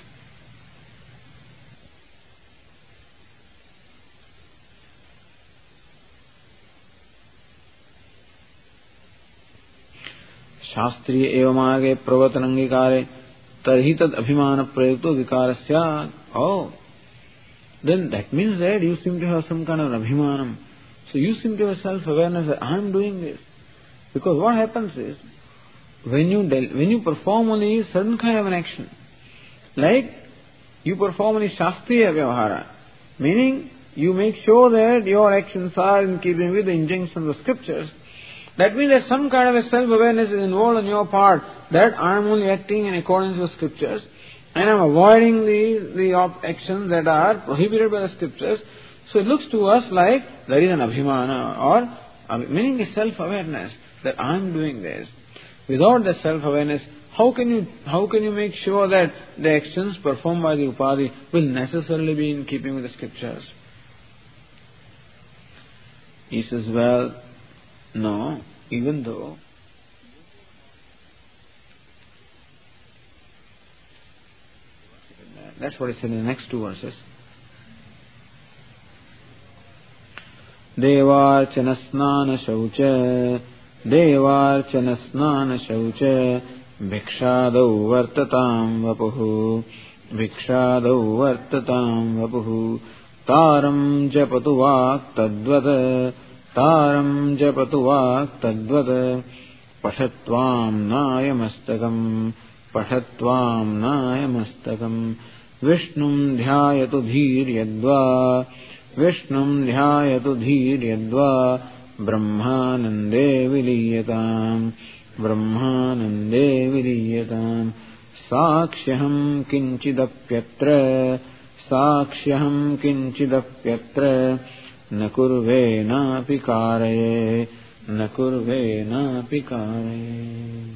शास्त्रीय एवं आगे प्रवर्तन अंगीकारे तर्हि तद अभिमान प्रयुक्तो विकार स्यात्. Oh, then that means that you seem to have some kind of abhimanam. So you seem to have self-awareness that I am doing this. Because what happens is, when you del- when you perform only certain kind of an action, like you perform only shastriya vyavahara, meaning you make sure that your actions are in keeping with the injunctions of the scriptures, that means that some kind of a self-awareness is involved on your part, that I am only acting in accordance with scriptures, and I am avoiding the, the op- actions that are prohibited by the scriptures. So it looks to us like there is an abhimana, or uh, meaning a self-awareness that I am doing this. Without the self-awareness, how can you how can you make sure that the actions performed by the upadhi will necessarily be in keeping with the scriptures? He says, well, no, even though that's what he said in the next two verses. Devarchana snana shaucha Devarchana snana shaucha bhikshadau vartatam vapuhu. Bhikshadau vartatam vapuhu. Taram japatu vak tadvata. Taram japatu vak tadvata. Pashatvam nayamastakam. Pashatvam nayamastakam. Vishnum dhyayatu dhiryadva. Vishnum dhyayatu dhiryadva. Brahmanande viliyatam. Brahmanande viliyatam. Sakshyaham kinchidapyatra. Sakshyaham kinchidapyatra. Nakurve napi karaye. Nakurve napi karaye.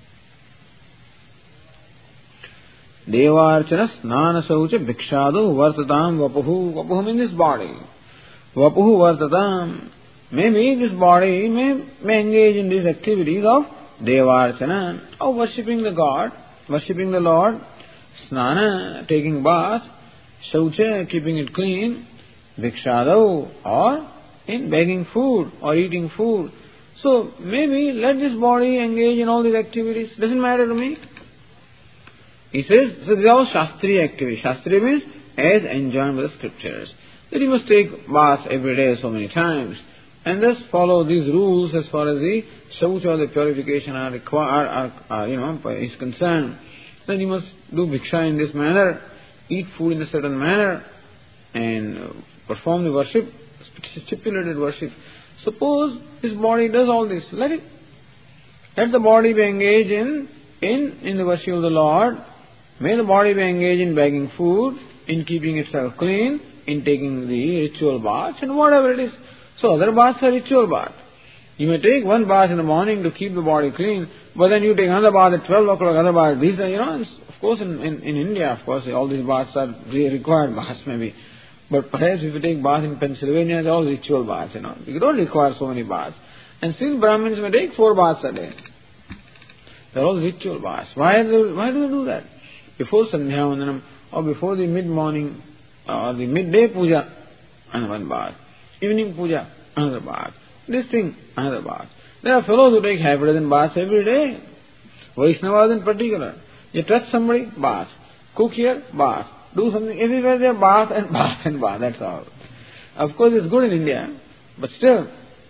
Devarchana snana saucha bhikshadu vartatam vapuhu. Vapuhu means this body. Vapuhu vartatam. Maybe this body may, may engage in these activities of Devarchana, of worshipping the God, worshipping the Lord, Snana, taking bath, Shaucha, keeping it clean, Bhikshadau, or in begging food or eating food. So maybe let this body engage in all these activities. Doesn't matter to me. He says, so these are all Shastriya activities. Shastriya means as enjoined by the scriptures. That you must take bath every day so many times. And thus follow these rules as far as the shaucha or the purification are required, are, are, you know, is concerned. Then you must do bhiksha in this manner, eat food in a certain manner, and perform the worship, stipulated worship. Suppose this body does all this, let it. Let the body be engaged in, in, in the worship of the Lord. May the body be engaged in begging food, in keeping itself clean, in taking the ritual baths, and whatever it is. So other baths are ritual baths. You may take one bath in the morning to keep the body clean, but then you take another bath at twelve o'clock, another bath. These are, you know, of course in, in, in India, of course, all these baths are required baths maybe. But perhaps if you take bath in Pennsylvania, they're all ritual baths, you know. You don't require so many baths. And still Brahmins may take four baths a day. They're all ritual baths. Why do, why do they do that? Before Sandhya Vandanam, or before the mid-morning, or the midday puja, and one bath. Evening puja, another bath. This thing, another bath. There are fellows who take half a dozen baths every day. Vaishnavas in particular. You touch somebody, bath. Cook here, bath. Do something, everywhere there, bath and bath and bath, that's all. Of course it's good in India, but still.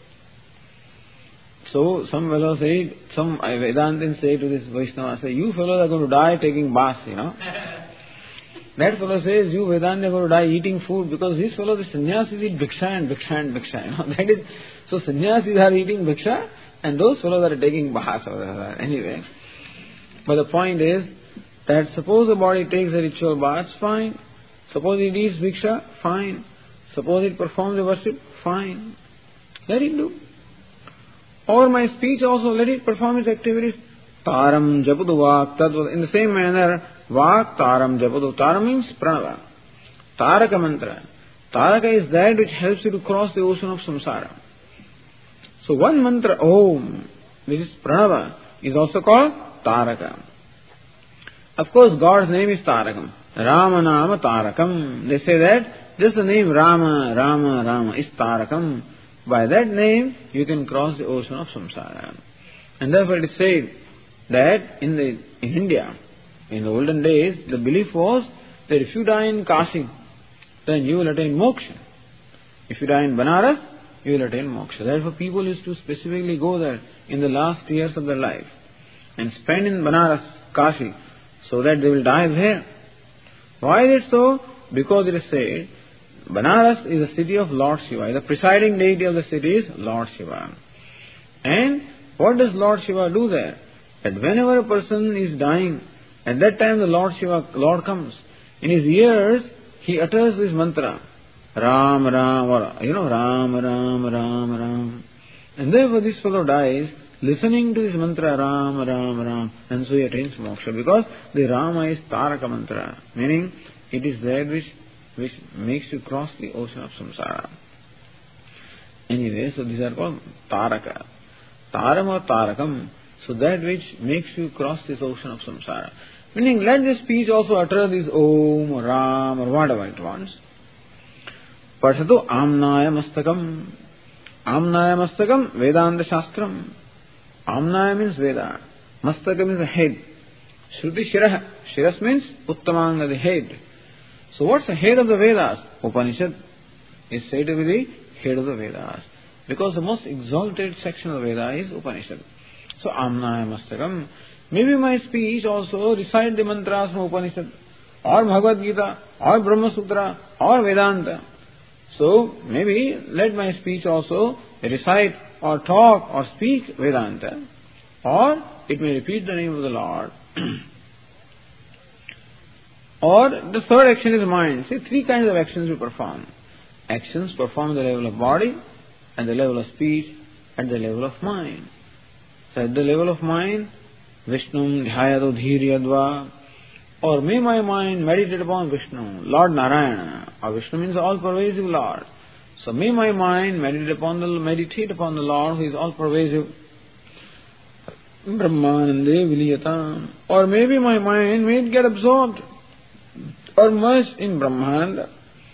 So some fellows say, some Vedantins say to this Vaishnava, say, you fellows are going to die taking baths, you know. That fellow says, you Vedanta are going to die eating food, because these fellows, the sannyasis eat bhiksha and bhiksha and bhiksha. You know? That is, so sannyasis are eating bhiksha, and those fellows are taking baths. Anyway, but the point is that suppose the body takes a ritual bath, fine. Suppose it eats bhiksha, fine. Suppose it performs the worship, fine. Let it do. Or my speech also, let it perform its activities. Taram japadu vak tadvat. In the same manner, vak taram japadu. Taram means pranava. Taraka mantra. Taraka is that which helps you to cross the ocean of samsara. So one mantra, Om, which is pranava, is also called Taraka. Of course, God's name is Tarakam. Rama Nama Tarakam. They say that just the name Rama, Rama, Rama is Tarakam. By that name, you can cross the ocean of samsara. And therefore it is said that in the in India, in the olden days, the belief was that if you die in Kashi, then you will attain moksha. If you die in Banaras, you will attain moksha. Therefore people used to specifically go there in the last years of their life and spend in Banaras, Kashi, so that they will die there. Why is it so? Because it is said, Banaras is the city of Lord Shiva. The presiding deity of the city is Lord Shiva. And what does Lord Shiva do there? That whenever a person is dying, at that time the Lord Shiva, Lord comes. In his ears, he utters this mantra, Ram, Ram, or, you know, Ram, Ram, Ram, Ram. And therefore this fellow dies listening to this mantra, Ram, Ram, Ram, and so he attains moksha. Because the Rama is Taraka mantra, meaning it is that which, which makes you cross the ocean of samsara. Anyway, so these are called Taraka. Taram or Tarakam. So that which makes you cross this ocean of samsara. Meaning, let this speech also utter this Om or Ram or whatever it wants. Pathatu Amnaya Mastakam. Amnaya Mastakam Vedanta Shastram. Amnaya means Veda. Mastaka means the head. Shruti Shirah. Shiras means Uttamanga, the head. So what's the head of the Vedas? Upanishad is said to be the head of the Vedas. Because the most exalted section of the Veda is Upanishad. So Amnaya Mastakam. Maybe my speech also recite the mantras from Upanishad, or Bhagavad Gita, or Brahma Sutra, or Vedanta. So maybe let my speech also recite or talk or speak Vedanta, or it may repeat the name of the Lord. Or the third action is mind. See, three kinds of actions we perform. Actions performed at the level of body, at the level of speech, at the level of mind. So at the level of mind, Vishnum dhyayado dhiryadva, or may my mind meditate upon Vishnu, Lord Narayana, or Vishnu means all-pervasive Lord. So may my mind meditate upon the meditate upon the Lord who is all-pervasive. Brahmanande Viliyata, or maybe my mind may get absorbed or merged in Brahmananda.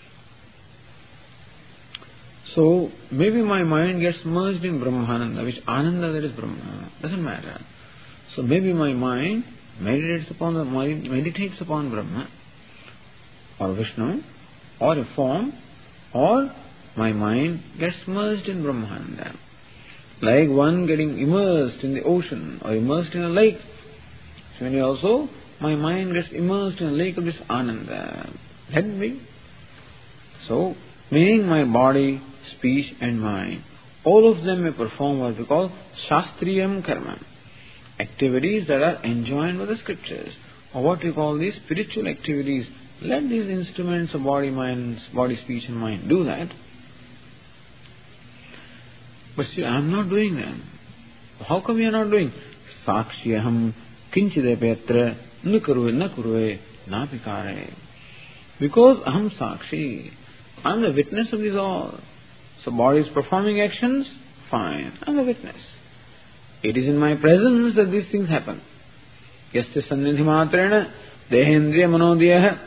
So maybe my mind gets merged in Brahmananda, which Ananda that is Brahma, doesn't matter. So maybe my mind meditates upon the meditates upon Brahma or Vishnu or a form, or my mind gets merged in Brahmananda. Like one getting immersed in the ocean or immersed in a lake. Similarly also, my mind gets immersed in a lake of this Ananda. Let it be. So, meaning my body, speech and mind, all of them may perform what we call Shastriyam Karma. Activities that are enjoined by the scriptures, or what we call these spiritual activities. Let these instruments of body, mind, body, speech and mind do that. But still, I am not doing them. How come you are not doing? Sakshiyaham kinchidepetra nukurve nakurve napikare. Because aham sakshi. I am the witness of these all. So body is performing actions, fine. I am the witness. It is in my presence that these things happen. Yasya sannidhi matrena dehendriya manodiyah.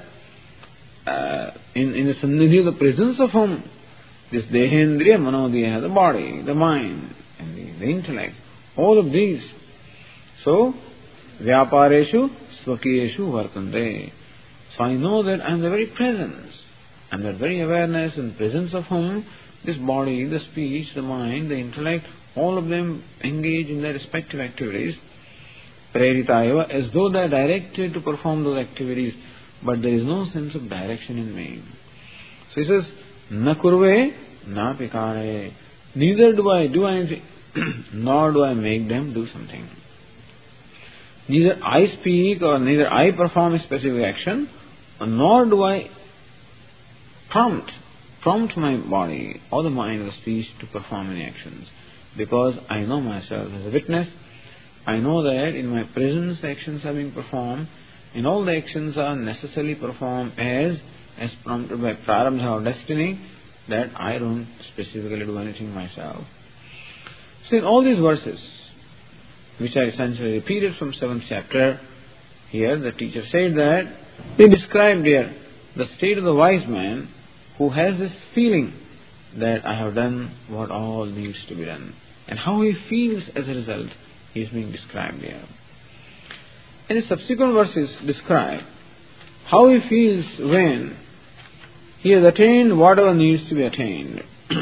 In in the sannidhi, the presence of whom? This dehendriya manodiyah, the body, the mind, and the, the intellect. All of these. So, vyapareshu swakiyeshu vartante. So I know that I am the very presence. I am the very awareness and presence of whom this body, the speech, the mind, the intellect, all of them engage in their respective activities, preritayava, as though they are directed to perform those activities, but there is no sense of direction in me. So he says, na kurve, na pikare. Neither do I do anything, nor do I make them do something. Neither I speak or neither I perform a specific action, nor do I prompt, prompt my body or the mind or the speech to perform any actions. Because I know myself as a witness, I know that in my presence actions are being performed, and all the actions are necessarily performed as as prompted by prarabdha or destiny, that I don't specifically do anything myself. So in all these verses, which are essentially repeated from seventh chapter, here the teacher said that they described here the state of the wise man who has this feeling that I have done what all needs to be done. And how he feels as a result is being described here. And the subsequent verses describe how he feels when he has attained whatever needs to be attained.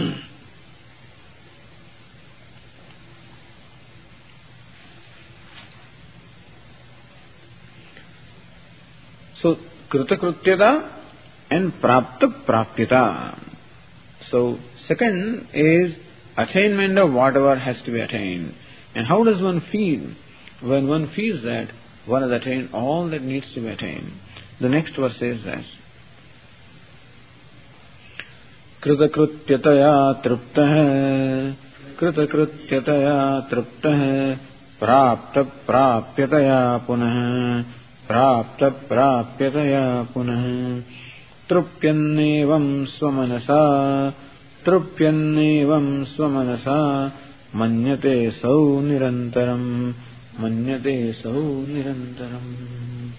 So, kritakrutyata and prapta praptita. So, second is attainment of whatever has to be attained. And how does one feel when one feels that one has attained all that needs to be attained? The next verse says that kritakrutyataya triptah kritakrutyataya triptah prapta prapyataya punah prapta prapyataya punah trupyannevam swamanasa trupyannevam swamanasa manyate sau nirantaram manyate sau nirantaram.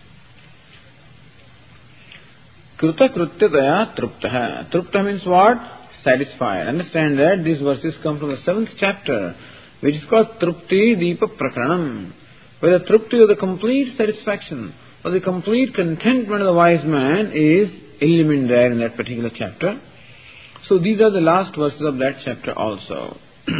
Kruta krutyataya truptah. Truptah means what? Satisfied. Understand that these verses come from the seventh chapter, which is called Trupti Deepa Prakaranam, where the Trupti or the complete satisfaction or the complete contentment of the wise man is illumined there in that particular chapter. So these are the last verses of that chapter also.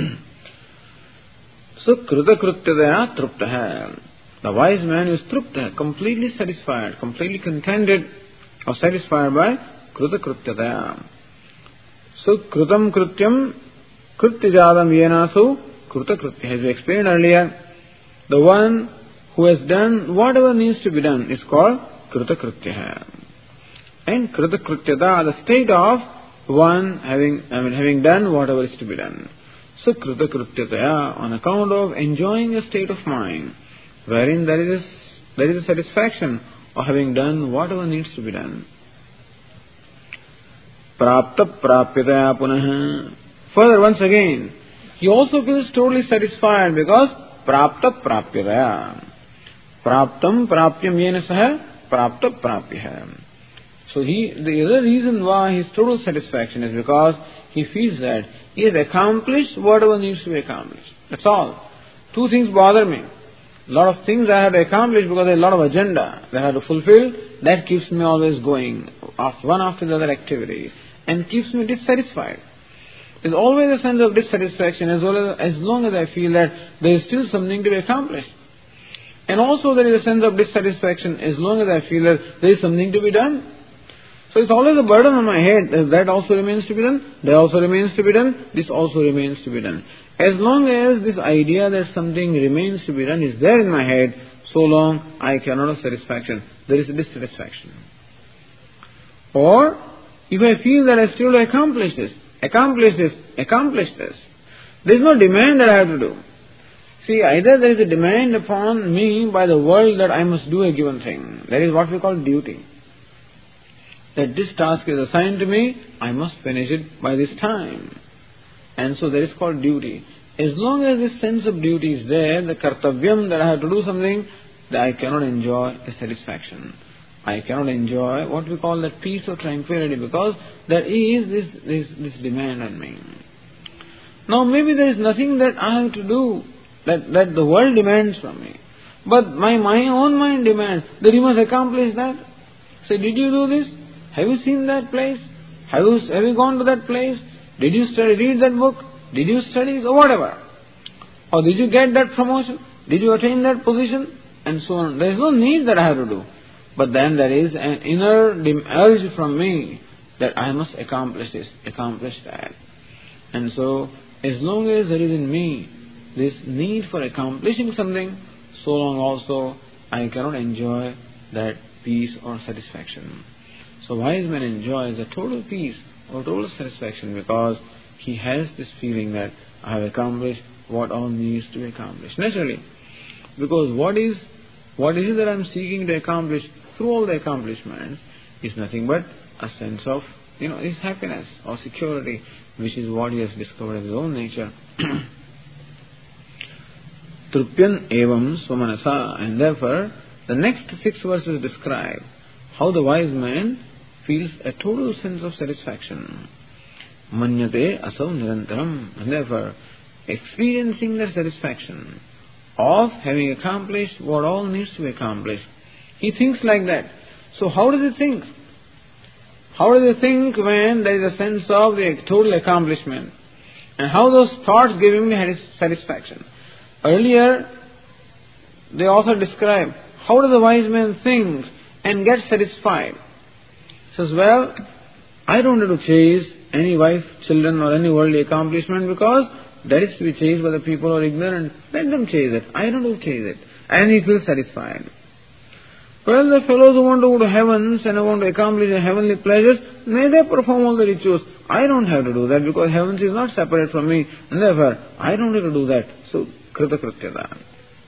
So Kruta Krutyadaya Truptaha. The wise man is Trupta, completely satisfied, completely contented or satisfied by Kruta Krutyadaya. So Krutam Krutyam Krutyajadam Yenasu Kruta Krutya. As we explained earlier, the one who has done whatever needs to be done is called Kruta Krutya. And Kruta Krutyada, the state of one having, I mean, having done whatever is to be done. So Kruta Krutyataya, on account of enjoying a state of mind wherein there is a, there is a satisfaction of having done whatever needs to be done. Prapta Prapyataya Punaha. Further, once again, he also feels totally satisfied because Prapta Prapyataya. Praptam Prapyam Yena Saha Prapta Prapyah. So he, the other reason why his total satisfaction is because he feels that he has accomplished whatever needs to be accomplished. That's all. Two things bother me. A lot of things I have to accomplish because there's a lot of agenda that I have to fulfill. That keeps me always going, one after the other activities, and keeps me dissatisfied. There's always a sense of dissatisfaction as well as, as long as I feel that there is still something to be accomplished. And also there is a sense of dissatisfaction as long as I feel that there is something to be done. So it's always a burden on my head. That also remains to be done. That also remains to be done. This also remains to be done. As long as this idea that something remains to be done is there in my head, so long I cannot have satisfaction. There is a dissatisfaction. Or, if I feel that I still have to accomplish this, accomplish this, accomplish this, there is no demand that I have to do. See, either there is a demand upon me by the world that I must do a given thing. That is what we call duty. That this task is assigned to me, I must finish it by this time. And so that is called duty. As long as this sense of duty is there, the kartavyam, that I have to do something, that I cannot enjoy a satisfaction. I cannot enjoy what we call that peace or tranquility, because there is this, this, this demand on me. Now maybe there is nothing that I have to do, that, that the world demands from me. But my, my own mind demands that you must accomplish that. Say, did you do this? Have you seen that place? Have you, have you gone to that place? Did you study, read that book? Did you study, or whatever? Or did you get that promotion? Did you attain that position? And so on. There is no need that I have to do. But then there is an inner urge from me that I must accomplish this, accomplish that. And so, as long as there is in me this need for accomplishing something, so long also I cannot enjoy that peace or satisfaction. So wise man enjoys a total peace or total satisfaction because he has this feeling that I have accomplished what all needs to be accomplished. Naturally, because what is what is it that I am seeking to accomplish through all the accomplishments is nothing but a sense of, you know, his happiness or security, which is what he has discovered in his own nature. Trupyan evam swamanasa. And therefore, the next six verses describe how the wise man feels a total sense of satisfaction. Manyate asau nirantaram. And therefore, experiencing that satisfaction of having accomplished what all needs to be accomplished, he thinks like that. So how does he think? How does he think when there is a sense of the total accomplishment? And how those thoughts give him satisfaction? Earlier, the author described how does the wise man think and get satisfied. He says, well, I don't have to chase any wife, children or any worldly accomplishment because that is to be chased by the people who are ignorant. Let them chase it. I don't have to chase it. And he feels satisfied. Well, the fellows who want to go to heavens and who want to accomplish the heavenly pleasures, may they perform all the rituals. I don't have to do that because heavens is not separate from me. And therefore, I don't have to do that. So, Krita Krityada.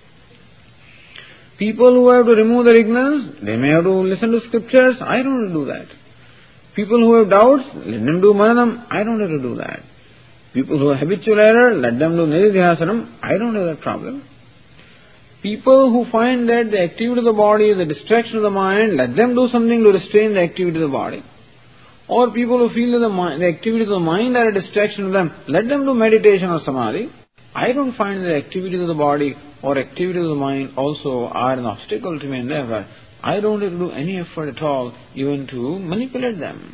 People who have to remove their ignorance, they may have to listen to scriptures. I don't have to do that. People who have doubts, let them do Maranam. I don't have to do that. People who have habitual error, let them do Nididhyasanam. I don't have that problem. People who find that the activity of the body is a distraction of the mind, let them do something to restrain the activity of the body. Or people who feel that the, mind, the activity of the mind are a distraction of them, let them do meditation or samadhi. I don't find the activities of the body or activities of the mind also are an obstacle to my endeavor. I don't have to do any effort at all even to manipulate them.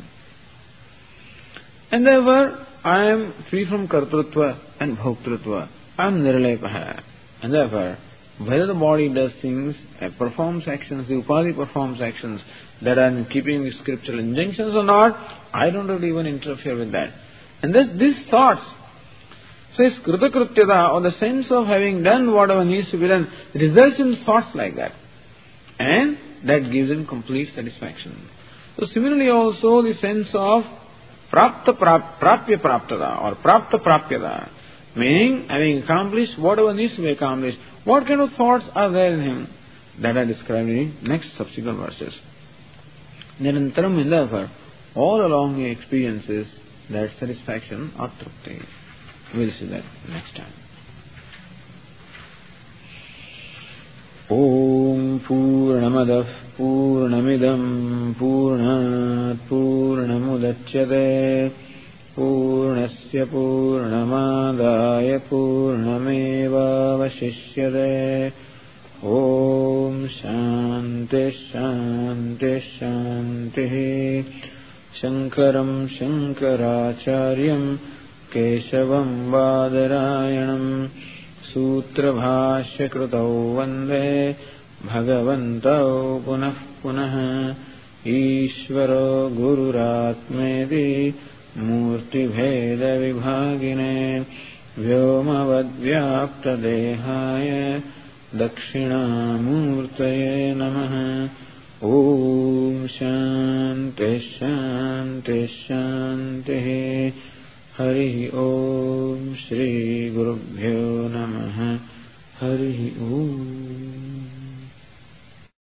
And therefore, I am free from kartrutva and bhoktrutva. I am nirlepaha. And therefore, whether the body does things, performs actions, the upadi performs actions that are in keeping with scriptural injunctions or not, I don't have to even interfere with that. And this, these thoughts, says kritakrutyata, or the sense of having done whatever needs to be done, results in thoughts like that. And that gives him complete satisfaction. So similarly also the sense of prapta prap, prapya praptada or prapta prapyada, meaning having accomplished whatever needs to be accomplished. What kind of thoughts are there in him? That are described in next subsequent verses. Nirantaram in therefore, all along he experiences that satisfaction or trupti. We'll see that next time. Om Purnamadah Purnamidam Purnat Purnamudachyate Purnasya Purnamadaya Purnameva Vashishyate. Om Shanti Shanti Shanti. Shankaram Shankaracharyam Keshavam Vadarayanam Sutra Bhashya Krutau Vande Bhagavantau Punah Punah. Ishvaro Gururatmedi Murti Bheda Vibhagine Vyomavadvyapta Dehaya Dakshinamurtaye Namaha. Om Shanti Shanti Shanti. Hari Om Shri Gurubhyo Namaha. Hari Om.